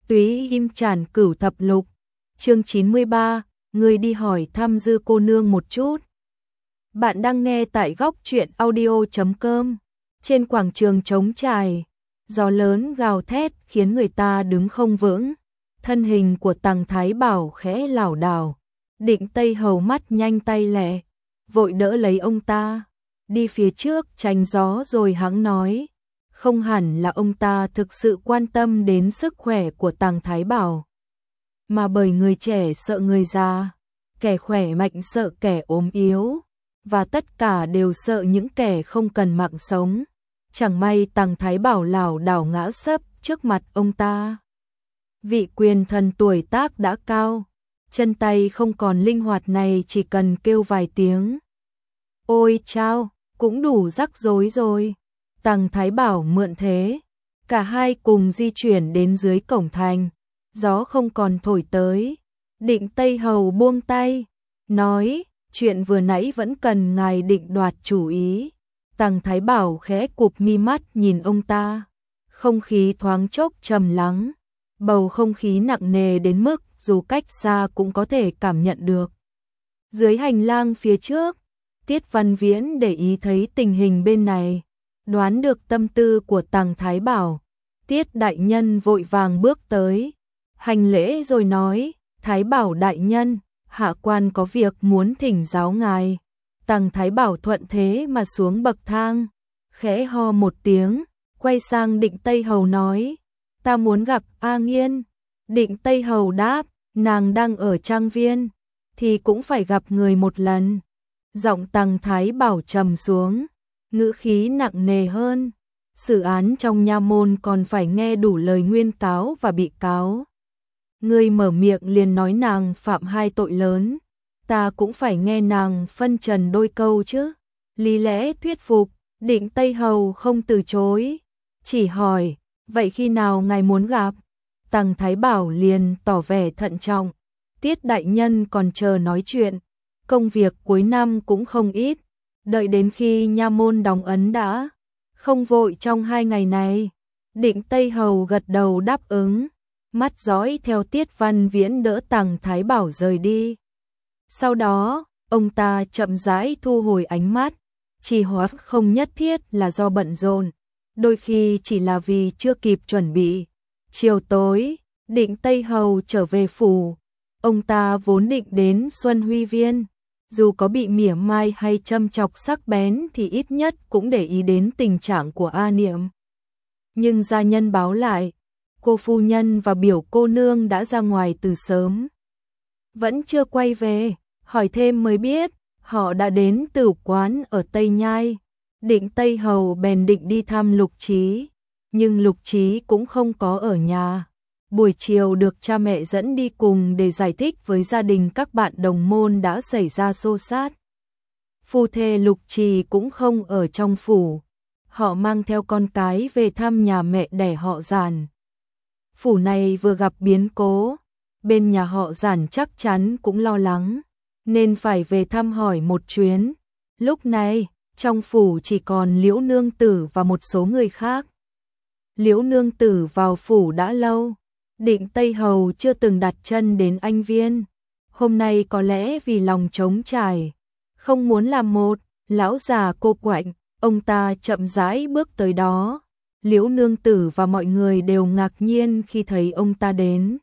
Túy Im Trản Cửu Thập Lục, chương 93, người đi hỏi thăm Dư cô nương một chút. Bạn đang nghe tại góc truyện audio.com. Trên quảng trường trống trải, gió lớn gào thét khiến người ta đứng không vững. Thân hình của Tằng Thái Bảo khẽ lảo đảo, Định Tây Hầu mắt nhanh tay lẹ, vội đỡ lấy ông ta, đi phía trước tránh gió rồi hắng nói. Không hẳn là ông ta thực sự quan tâm đến sức khỏe của Tằng Thái Bảo, mà bởi người trẻ sợ người già, kẻ khỏe mạnh sợ kẻ ốm yếu, và tất cả đều sợ những kẻ không cần mạng sống. Chẳng may Tằng Thái Bảo lảo đảo ngã sấp trước mặt ông ta. Vị quyền thần tuổi tác đã cao, chân tay không còn linh hoạt này chỉ cần kêu vài tiếng. Ôi chao, cũng đủ rắc rối rồi. Tằng Thái Bảo mượn thế, cả hai cùng di chuyển đến dưới cổng thành, gió không còn thổi tới. Định Tây Hầu buông tay, nói, chuyện vừa nãy vẫn cần ngài định đoạt chủ ý. Tằng Thái Bảo khẽ cụp mi mắt nhìn ông ta, không khí thoáng chốc trầm lắng, bầu không khí nặng nề đến mức dù cách xa cũng có thể cảm nhận được. Dưới hành lang phía trước, Tiết Văn Viễn để ý thấy tình hình bên này, đoán được tâm tư của Tằng Thái Bảo. Tiết đại nhân vội vàng bước tới, hành lễ rồi nói, Thái Bảo đại nhân, hạ quan có việc muốn thỉnh giáo ngài. Tằng Thái Bảo thuận thế mà xuống bậc thang, khẽ ho một tiếng, quay sang Định Tây Hầu nói, ta muốn gặp A Nghiên. Định Tây Hầu đáp, nàng đang ở trang viên, thì cũng phải gặp người một lần. Giọng Tằng Thái Bảo trầm xuống, ngữ khí nặng nề hơn, xử án trong nha môn còn phải nghe đủ lời nguyên cáo và bị cáo. Ngươi mở miệng liền nói nàng phạm hai tội lớn, ta cũng phải nghe nàng phân trần đôi câu chứ. Lý lẽ thuyết phục, Định Tây Hầu không từ chối, chỉ hỏi, vậy khi nào ngài muốn gặp? Tằng Thái Bảo liền tỏ vẻ thận trọng, Tiết đại nhân còn chờ nói chuyện, công việc cuối năm cũng không ít, đợi đến khi nha môn đóng ấn đã, không vội trong 2 ngày này. Định Tây Hầu gật đầu đáp ứng, mắt dõi theo Tiết Văn Viễn đỡ Tằng Thái Bảo rời đi. Sau đó, ông ta chậm rãi thu hồi ánh mắt, trì hoãn không nhất thiết là do bận rộn, đôi khi chỉ là vì chưa kịp chuẩn bị. Chiều tối, Định Tây Hầu trở về phủ, ông ta vốn định đến Xuân Huy Viên, dù có bị mỉa mai hay châm chọc sắc bén thì ít nhất cũng để ý đến tình trạng của A Niệm. Nhưng gia nhân báo lại, cô phu nhân và biểu cô nương đã ra ngoài từ sớm, vẫn chưa quay về. Hỏi thêm mới biết, họ đã đến Tửu quán ở Tây Nhai. Định Tây Hầu bèn định đi thăm Lục Trí, nhưng Lục Trí cũng không có ở nhà. Buổi chiều được cha mẹ dẫn đi cùng để giải thích với gia đình các bạn đồng môn đã xảy ra xô xát. Phu thê Lục Trì cũng không ở trong phủ, họ mang theo con cái về thăm nhà mẹ đẻ họ Giản. Phủ này vừa gặp biến cố, bên nhà họ Giản chắc chắn cũng lo lắng, nên phải về thăm hỏi một chuyến. Lúc này, trong phủ chỉ còn Liễu nương tử và một số người khác. Liễu nương tử vào phủ đã lâu, Định Tây Hầu chưa từng đặt chân đến Anh Viên. Hôm nay có lẽ vì lòng trống trải, không muốn làm một lão già cô quạnh, ông ta chậm rãi bước tới đó. Liễu nương tử và mọi người đều ngạc nhiên khi thấy ông ta đến.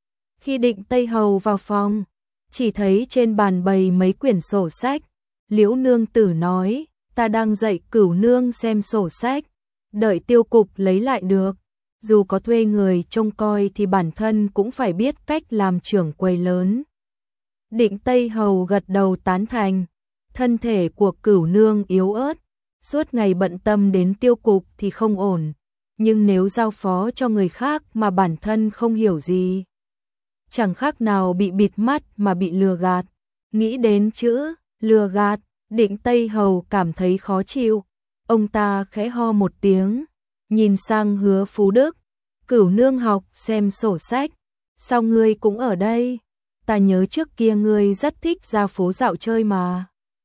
Khi Định Tây Hầu vào phòng, chỉ thấy trên bàn bày mấy quyển sổ sách. Liễu nương tử nói, ta đang dạy Cửu nương xem sổ sách, đợi tiêu cục lấy lại được. Dù có thuê người trông coi thì bản thân cũng phải biết cách làm trưởng quầy lớn. Định Tây Hầu gật đầu tán thành, thân thể của Cửu nương yếu ớt, suốt ngày bận tâm đến tiêu cục thì không ổn, nhưng nếu giao phó cho người khác mà bản thân không hiểu gì, chẳng khác nào bị bịt mắt mà bị lừa gạt. Nghĩ đến chữ lừa gạt, Định Tây Hầu cảm thấy khó chịu, ông ta khẽ ho một tiếng, nhìn sang Hứa Phú Đức, Cửu nương học xem sổ sách, sao ngươi cũng ở đây? Ta nhớ trước kia ngươi rất thích ra phố dạo chơi mà.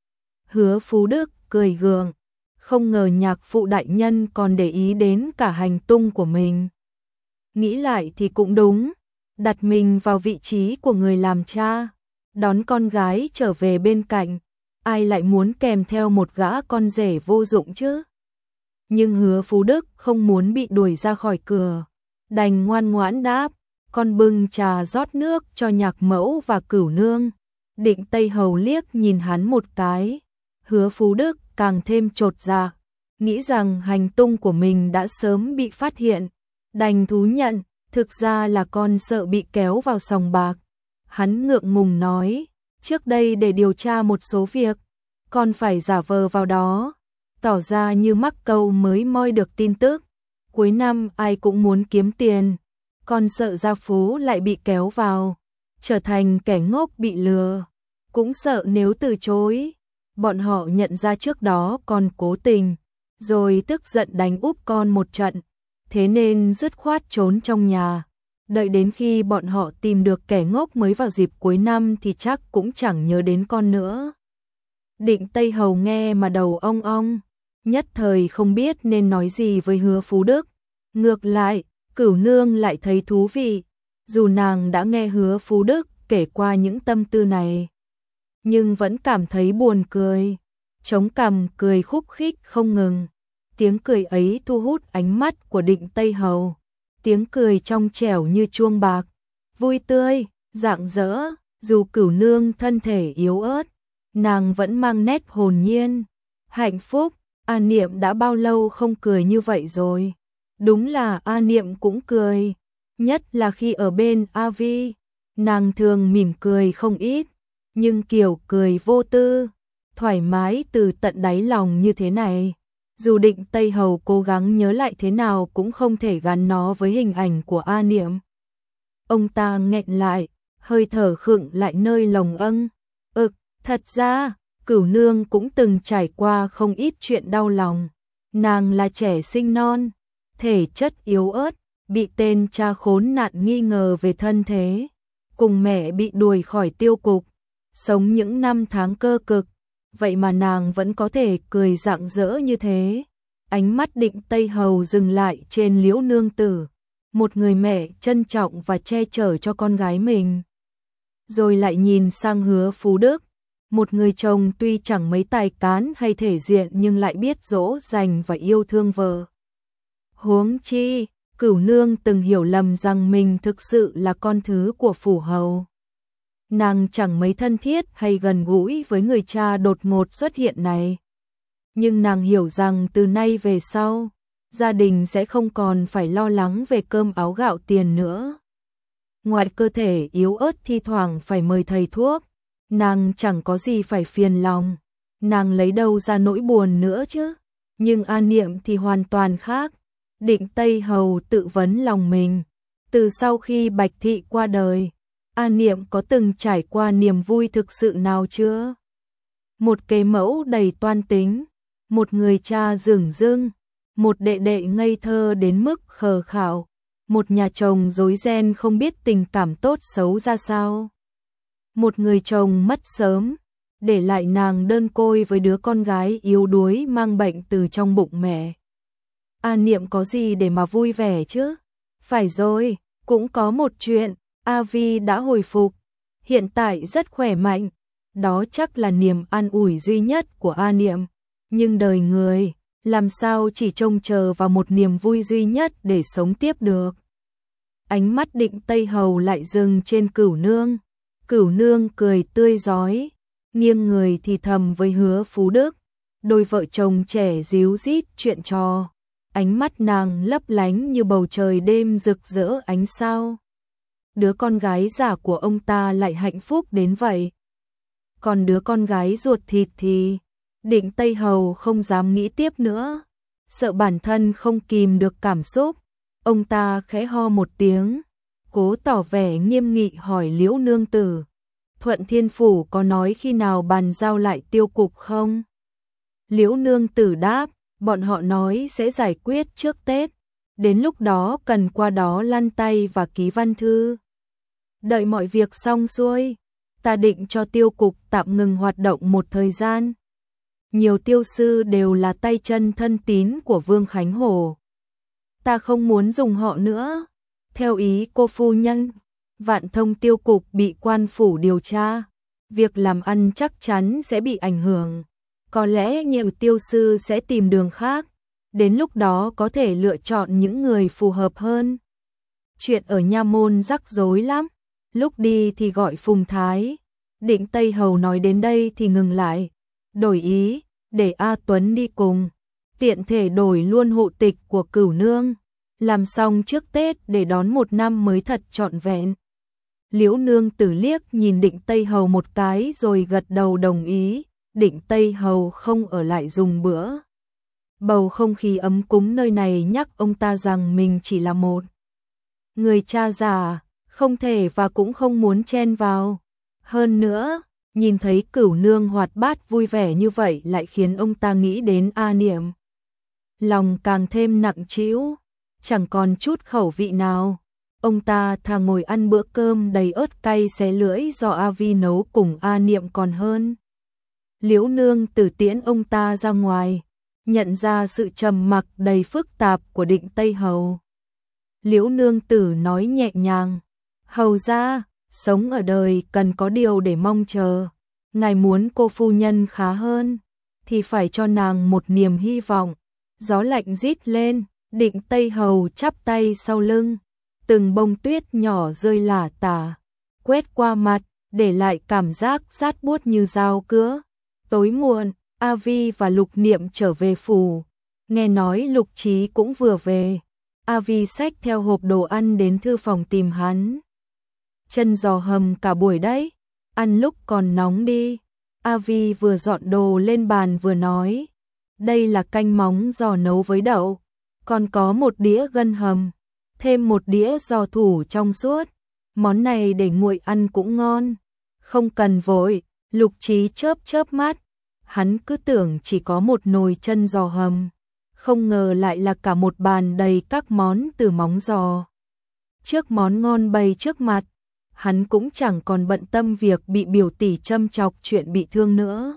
Hứa Phú Đức cười gượng, không ngờ nhạc phụ đại nhân còn để ý đến cả hành tung của mình. nghĩ lại thì cũng đúng, đặt mình vào vị trí của người làm cha, đón con gái trở về bên cạnh, ai lại muốn kèm theo một gã con rể vô dụng chứ. Nhưng Hứa Phú Đức không muốn bị đuổi ra khỏi cửa, đành ngoan ngoãn đáp, con bưng trà rót nước cho Nhạc Mẫu và Cửu Nương. Định Tây Hầu liếc nhìn hắn một cái, Hứa Phú Đức càng thêm chột dạ, nghĩ rằng hành tung của mình đã sớm bị phát hiện, đành thú nhận, thực ra là con sợ bị kéo vào sòng bạc. Hắn ngượng ngùng nói, trước đây để điều tra một số việc, con phải giả vờ vào đó, tỏ ra như mắc câu mới moi được tin tức. Cuối năm ai cũng muốn kiếm tiền, con sợ gia phú lại bị kéo vào, trở thành kẻ ngốc bị lừa, cũng sợ nếu từ chối, bọn họ nhận ra trước đó con cố tình, rồi tức giận đánh úp con một trận, thế nên dứt khoát trốn trong nhà. Đợi đến khi bọn họ tìm được kẻ ngốc mới vào dịp cuối năm thì chắc cũng chẳng nhớ đến con nữa. Định Tây Hầu nghe mà đầu ong ong, nhất thời không biết nên nói gì với Hứa Phú Đức. Ngược lại, Cửu Nương lại thấy thú vị, dù nàng đã nghe Hứa Phú Đức kể qua những tâm tư này, nhưng vẫn cảm thấy buồn cười, chống cằm cười khúc khích không ngừng. Tiếng cười ấy thu hút ánh mắt của Định Tây Hầu, tiếng cười trong trẻo như chuông bạc, vui tươi, rạng rỡ, dù Cửu Nương thân thể yếu ớt, nàng vẫn mang nét hồn nhiên, hạnh phúc. A Niệm đã bao lâu không cười như vậy rồi? Đúng là A Niệm cũng cười, nhất là khi ở bên A Vi, nàng thường mỉm cười không ít, nhưng kiểu cười vô tư, thoải mái từ tận đáy lòng như thế này, dù Định Tây Hầu cố gắng nhớ lại thế nào cũng không thể gắn nó với hình ảnh của A Niệm. Ông ta nghẹn lại, hơi thở khựng lại nơi lồng âng. Thật ra, Cửu Nương cũng từng trải qua không ít chuyện đau lòng. Nàng là trẻ sinh non, thể chất yếu ớt, bị tên cha khốn nạn nghi ngờ về thân thế, cùng mẹ bị đuổi khỏi tiêu cục, sống những năm tháng cơ cực, vậy mà nàng vẫn có thể cười rạng rỡ như thế. Ánh mắt Định Tây Hầu dừng lại trên Liễu nương tử, một người mẹ trân trọng và che chở cho con gái mình. Rồi lại nhìn sang Hứa Phú Đức, một người chồng tuy chẳng mấy tài cán hay thể diện nhưng lại biết dỗ dành và yêu thương vợ. Huống chi, Cửu Nương từng hiểu lầm rằng mình thực sự là con thứ của phủ hầu. Nàng chẳng mấy thân thiết hay gần gũi với người cha đột ngột xuất hiện này. Nhưng nàng hiểu rằng từ nay về sau, gia đình sẽ không còn phải lo lắng về cơm áo gạo tiền nữa. Ngoài cơ thể yếu ớt thi thoảng phải mời thầy thuốc, nàng chẳng có gì phải phiền lòng, nàng lấy đâu ra nỗi buồn nữa chứ. Nhưng A Niệm thì hoàn toàn khác. Định Tây Hầu tự vấn lòng mình, từ sau khi Bạch Thị qua đời, A Niệm có từng trải qua niềm vui thực sự nào chưa? Một kế mẫu đầy toan tính, một người cha dửng dưng, một đệ đệ ngây thơ đến mức khờ khạo, một nhà chồng rối ren không biết tình cảm tốt xấu ra sao. Một người chồng mất sớm, để lại nàng đơn côi với đứa con gái yếu đuối mang bệnh từ trong bụng mẹ. A Niệm có gì để mà vui vẻ chứ? Phải rồi, cũng có một chuyện, A Vi đã hồi phục, hiện tại rất khỏe mạnh, đó chắc là niềm an ủi duy nhất của A Niệm. Nhưng đời người, làm sao chỉ trông chờ vào một niềm vui duy nhất để sống tiếp được? Ánh mắt Định Tây Hầu lại dừng trên Cửu Nương. Cửu Nương cười tươi rói, nghiêng người thì thầm với Hứa Phú Đức. Đôi vợ chồng trẻ díu dít chuyện trò, ánh mắt nàng lấp lánh như bầu trời đêm rực rỡ ánh sao. Đứa con gái giả của ông ta lại hạnh phúc đến vậy. Còn đứa con gái ruột thịt thì Định Tây Hầu không dám nghĩ tiếp nữa, sợ bản thân không kìm được cảm xúc. Ông ta khẽ ho một tiếng, cố tỏ vẻ nghiêm nghị hỏi Liễu nương tử, Thuận Thiên Phủ có nói khi nào bàn giao lại tiêu cục không? Liễu nương tử đáp, bọn họ nói sẽ giải quyết trước Tết, đến lúc đó cần qua đó lăn tay và ký văn thư. Đợi mọi việc xong xuôi, ta định cho tiêu cục tạm ngừng hoạt động một thời gian. Nhiều tiêu sư đều là tay chân thân tín của Vương Khánh Hổ. Ta không muốn dùng họ nữa, Theo ý cô phu nhân, Vạn Thông tiêu cục bị quan phủ điều tra, việc làm ăn chắc chắn sẽ bị ảnh hưởng. Có lẽ Nhự tiêu sư sẽ tìm đường khác, đến lúc đó có thể lựa chọn những người phù hợp hơn. Chuyện ở nha môn rắc rối lắm, lúc đi thì gọi Phùng Thái, Định Tây Hầu nói đến đây thì ngừng lại, đổi ý, để A Tuấn đi cùng, tiện thể đổi luôn hộ tịch của Cửu Nương, làm xong trước Tết để đón một năm mới thật trọn vẹn. Liễu Nương Tử liếc nhìn Định Tây Hầu một cái rồi gật đầu đồng ý. Định Tây Hầu không ở lại dùng bữa. Bầu không khí ấm cúng nơi này nhắc ông ta rằng mình chỉ là một người cha già, không thể và cũng không muốn chen vào. Hơn nữa, nhìn thấy Cửu Nương hoạt bát vui vẻ như vậy lại khiến ông ta nghĩ đến A Niệm. Lòng càng thêm nặng trĩu, chẳng còn chút khẩu vị nào. Ông ta thà ngồi ăn bữa cơm đầy ớt cay xé lưỡi do A Vi nấu cùng A Niệm còn hơn. Liễu Nương Tử tiễn ông ta ra ngoài, nhận ra sự trầm mặc đầy phức tạp của Định Tây Hầu. Liễu Nương Tử nói nhẹ nhàng, hầu ra, sống ở đời cần có điều để mong chờ. Ngài muốn cô phu nhân khá hơn, thì phải cho nàng một niềm hy vọng. Gió lạnh rít lên, Định Tây Hầu chắp tay sau lưng, từng bông tuyết nhỏ rơi lả tả, quét qua mặt, để lại cảm giác sát buốt như dao cứa. Tối muộn, A Vi và Lục Niệm trở về phủ, nghe nói Lục Chí cũng vừa về. A Vi xách theo hộp đồ ăn đến thư phòng tìm hắn. Chân giò hầm cả buổi đấy, ăn lúc còn nóng đi. A Vi vừa dọn đồ lên bàn vừa nói, đây là canh móng giò nấu với đậu, còn có một đĩa gân hầm, thêm một đĩa giò thủ trong suốt. Món này để nguội ăn cũng ngon, không cần vội. Lục Chí chớp chớp mắt, hắn cứ tưởng chỉ có một nồi chân giò hầm, không ngờ lại là cả một bàn đầy các món từ móng giò. Trước món ngon bày trước mặt, hắn cũng chẳng còn bận tâm việc bị biểu tỷ châm chọc chuyện bị thương nữa.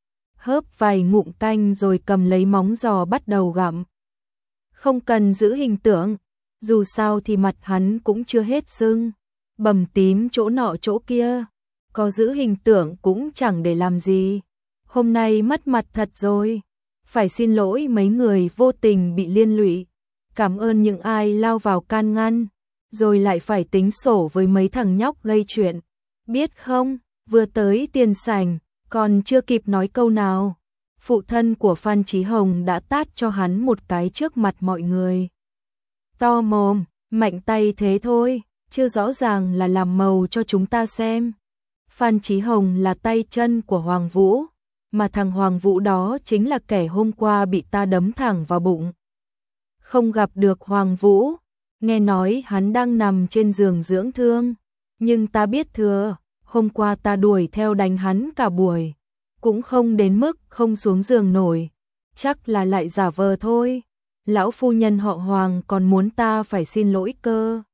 Hớp vài ngụm canh rồi cầm lấy móng giò bắt đầu gặm. Không cần giữ hình tượng, dù sao thì mặt hắn cũng chưa hết sưng, bầm tím chỗ nọ chỗ kia, có giữ hình tượng cũng chẳng để làm gì. Hôm nay mất mặt thật rồi, phải xin lỗi mấy người vô tình bị liên lụy, cảm ơn những ai lao vào can ngăn, rồi lại phải tính sổ với mấy thằng nhóc gây chuyện. Biết không, vừa tới tiền sảnh, còn chưa kịp nói câu nào, phụ thân của Phan Chí Hồng đã tát cho hắn một cái trước mặt mọi người. To mồm, mạnh tay thế thôi, chưa rõ ràng là làm màu cho chúng ta xem. Phan Chí Hồng là tay chân của Hoàng Vũ, mà thằng Hoàng Vũ đó chính là kẻ hôm qua bị ta đấm thẳng vào bụng. Không gặp được Hoàng Vũ, nghe nói hắn đang nằm trên giường dưỡng thương, nhưng ta biết thừa, hôm qua ta đuổi theo đánh hắn cả buổi, cũng không đến mức không xuống giường nổi, chắc là lại giả vờ thôi. Lão phu nhân họ Hoàng còn muốn ta phải xin lỗi cơ.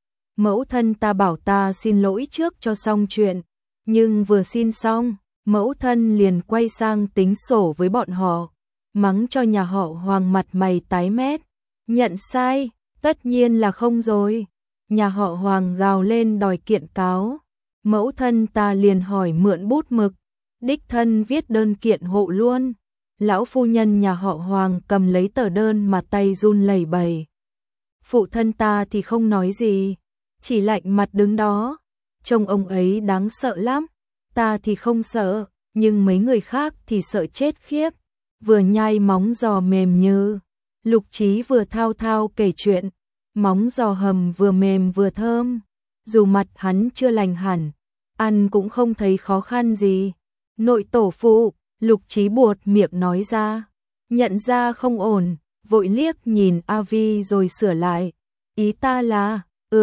Mẫu thân ta bảo ta xin lỗi trước cho xong chuyện, nhưng vừa xin xong, mẫu thân liền quay sang tính sổ với bọn họ, mắng cho nhà họ Hoàng mặt mày tái mét. Nhận sai, tất nhiên là không rồi. Nhà họ Hoàng gào lên đòi kiện cáo. Mẫu thân ta liền hỏi mượn bút mực, đích thân viết đơn kiện hộ luôn. Lão phu nhân nhà họ Hoàng cầm lấy tờ đơn mà tay run lẩy bẩy. Phụ thân ta thì không nói gì, chỉ lạnh mặt đứng đó. Trông ông ấy đáng sợ lắm. Ta thì không sợ, nhưng mấy người khác thì sợ chết khiếp. Vừa nhai móng giò mềm như, Lục Chí vừa thao thao kể chuyện, móng giò hầm vừa mềm vừa thơm. Dù mặt hắn chưa lành hẳn, ăn cũng không thấy khó khăn gì. Nội tổ phụ, Lục Chí buột miệng nói ra, nhận ra không ổn, vội liếc nhìn A Vi rồi sửa lại. Ý ta là,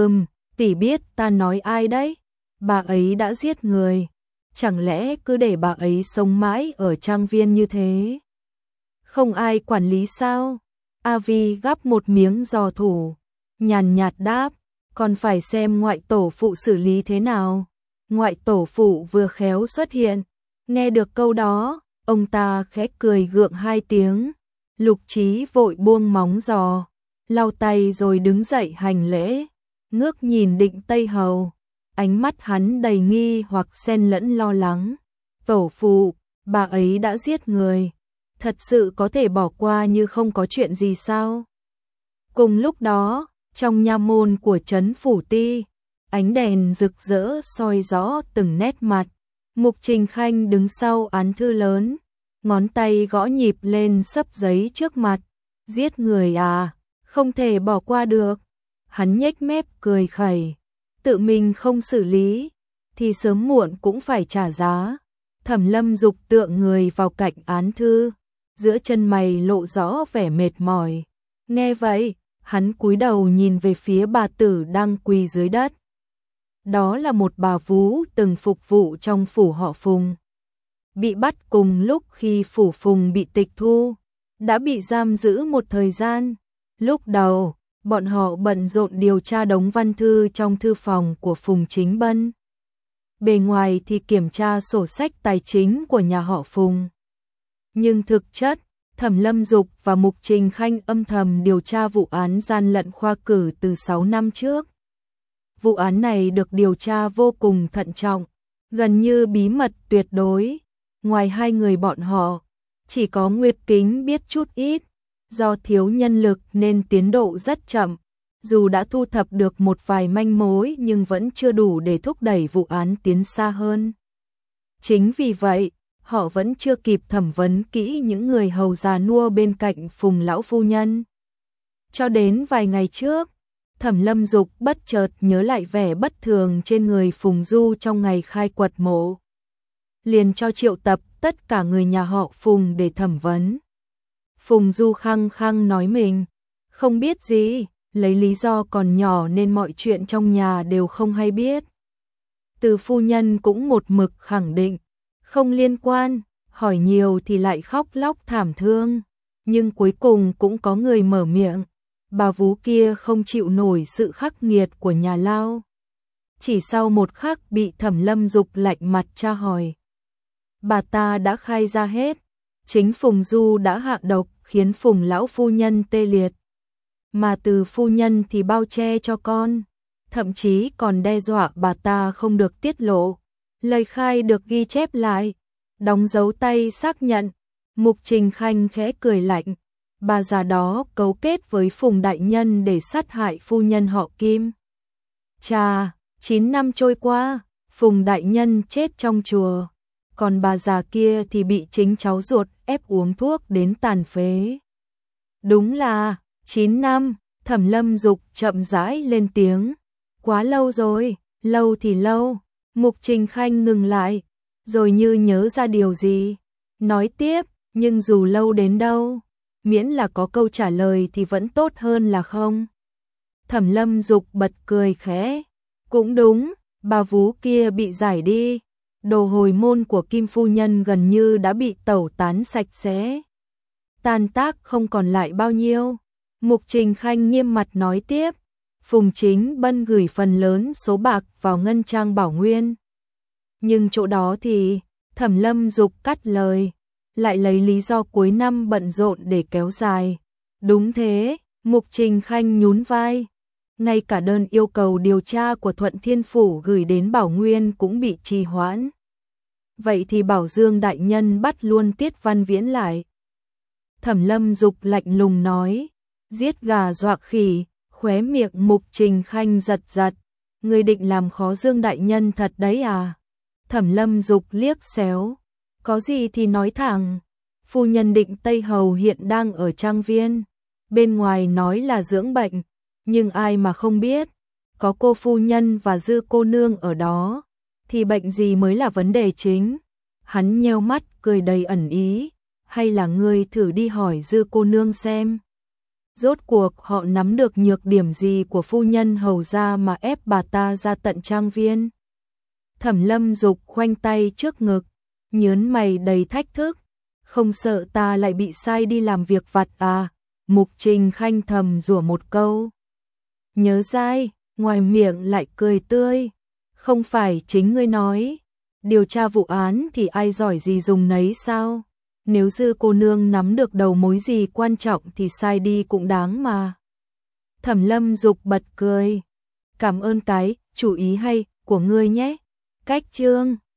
tỷ biết ta nói ai đấy, bà ấy đã giết người, chẳng lẽ cứ để bà ấy sống mãi ở trang viên như thế? Không ai quản lý sao? A Vi gắp một miếng giò thủ, nhàn nhạt đáp, còn phải xem ngoại tổ phụ xử lý thế nào. Ngoại tổ phụ vừa khéo xuất hiện, nghe được câu đó, ông ta khẽ cười gượng hai tiếng. Lục Chí vội buông móng giò, lau tay rồi đứng dậy hành lễ. ngước nhìn Định Tây Hầu, ánh mắt hắn đầy nghi hoặc xen lẫn lo lắng. Tổ phụ, bà ấy đã giết người, thật sự có thể bỏ qua như không có chuyện gì sao? Cùng lúc đó, trong nha môn của trấn Phủ Ti, ánh đèn rực rỡ soi rõ từng nét mặt. Mục Trình Khanh đứng sau án thư lớn, ngón tay gõ nhịp lên xấp giấy trước mặt. Giết người à, không thể bỏ qua được. Hắn nhếch mép cười khẩy, tự mình không xử lý, thì sớm muộn cũng phải trả giá. Thẩm Lâm Dục tựa người vào cạnh án thư, giữa chân mày lộ rõ vẻ mệt mỏi. Nghe vậy, hắn cúi đầu nhìn về phía bà tử đang quỳ dưới đất. Đó là một bà vú từng phục vụ trong phủ họ Phùng. Bị bắt cùng lúc khi phủ Phùng bị tịch thu, đã bị giam giữ một thời gian. Lúc đầu, bọn họ bận rộn điều tra đống văn thư trong thư phòng của Phùng Chính Bân. Bề ngoài thì kiểm tra sổ sách tài chính của nhà họ Phùng. Nhưng thực chất, Thẩm Lâm Dục và Mục Trình Khanh âm thầm điều tra vụ án gian lận khoa cử từ 6 năm trước. Vụ án này được điều tra vô cùng thận trọng, gần như bí mật tuyệt đối. Ngoài hai người bọn họ, chỉ có Nguyệt Kính biết chút ít. Do thiếu nhân lực nên tiến độ rất chậm. Dù đã thu thập được một vài manh mối nhưng vẫn chưa đủ để thúc đẩy vụ án tiến xa hơn. Chính vì vậy, họ vẫn chưa kịp thẩm vấn kỹ những người hầu già nua bên cạnh Phùng lão phu nhân. Cho đến vài ngày trước, Thẩm Lâm Dục bất chợt nhớ lại vẻ bất thường trên người Phùng Du trong ngày khai quật mộ. Liền cho triệu tập tất cả người nhà họ Phùng để thẩm vấn. Phùng Du khăng khăng nói mình không biết gì, lấy lý do còn nhỏ nên mọi chuyện trong nhà đều không hay biết. Từ phu nhân cũng một mực khẳng định không liên quan, hỏi nhiều thì lại khóc lóc thảm thương. Nhưng cuối cùng cũng có người mở miệng, bà vú kia không chịu nổi sự khắc nghiệt của nhà Lao. Chỉ sau một khắc bị Thẩm Lâm Dục lạnh mặt tra hỏi. Bà ta đã khai ra hết, chính Phùng Du đã hạ độc khiến Phùng lão phu nhân tê liệt. Mà Từ phu nhân thì bao che cho con, thậm chí còn đe dọa bà ta không được tiết lộ. Lời khai được ghi chép lại, đóng dấu tay xác nhận. Mục Trình Khanh khẽ cười lạnh, bà già đó cấu kết với Phùng đại nhân để sát hại phu nhân họ Kim. Chà, 9 năm trôi qua, Phùng đại nhân chết trong chùa, còn bà già kia thì bị chính cháu ruột ép uống thuốc đến tàn phế. Đúng là 9 năm, Thẩm Lâm Dục chậm rãi lên tiếng. Quá lâu rồi, lâu thì lâu. Mục Trình Khanh ngừng lại, rồi như nhớ ra điều gì, nói tiếp, nhưng dù lâu đến đâu, miễn là có câu trả lời thì vẫn tốt hơn là không. Thẩm Lâm Dục bật cười khẽ, cũng đúng, bà vú kia bị giải đi, đồ hồi môn của Kim phu nhân gần như đã bị tẩu tán sạch sẽ, tan tác không còn lại bao nhiêu. Mục Trình Khanh nghiêm mặt nói tiếp, Phùng Chính Bân gửi phần lớn số bạc vào ngân trang Bảo Nguyên. Nhưng chỗ đó thì, Thẩm Lâm Dục cắt lời, lại lấy lý do cuối năm bận rộn để kéo dài. Đúng thế, Mục Trình Khanh nhún vai. Ngay cả đơn yêu cầu điều tra của Thuận Thiên Phủ gửi đến Bảo Nguyên cũng bị trì hoãn. Vậy thì bảo Dương đại nhân bắt luôn Tiết Văn Viễn lại. Thẩm Lâm Dục lạnh lùng nói, giết gà dọa khỉ. Khóe miệng Mục Trình Khanh giật giật, người định làm khó Dương đại nhân thật đấy à? Thẩm Lâm Dục liếc xéo, có gì thì nói thẳng. Phu nhân Định Tây Hầu hiện đang ở trang viên, bên ngoài nói là dưỡng bệnh, nhưng ai mà không biết, có cô phu nhân và Dư cô nương ở đó, thì bệnh gì mới là vấn đề chính. Hắn nheo mắt cười đầy ẩn ý, hay là ngươi thử đi hỏi Dư cô nương xem. Rốt cuộc họ nắm được nhược điểm gì của phu nhân hầu gia mà ép bà ta ra tận trang viên. Thẩm Lâm Dục khoanh tay trước ngực, nhớn mày đầy thách thức, không sợ ta lại bị sai đi làm việc vặt à? Mục Trình Khanh thầm rủa một câu. Nhớ dai, ngoài miệng lại cười tươi, không phải chính ngươi nói, điều tra vụ án thì ai giỏi gì dùng nấy sao? Nếu Dư cô nương nắm được đầu mối gì quan trọng thì sai đi cũng đáng mà. Thẩm Lâm Dục bật cười. Cảm ơn cái chủ ý hay của ngươi nhé. Cách chương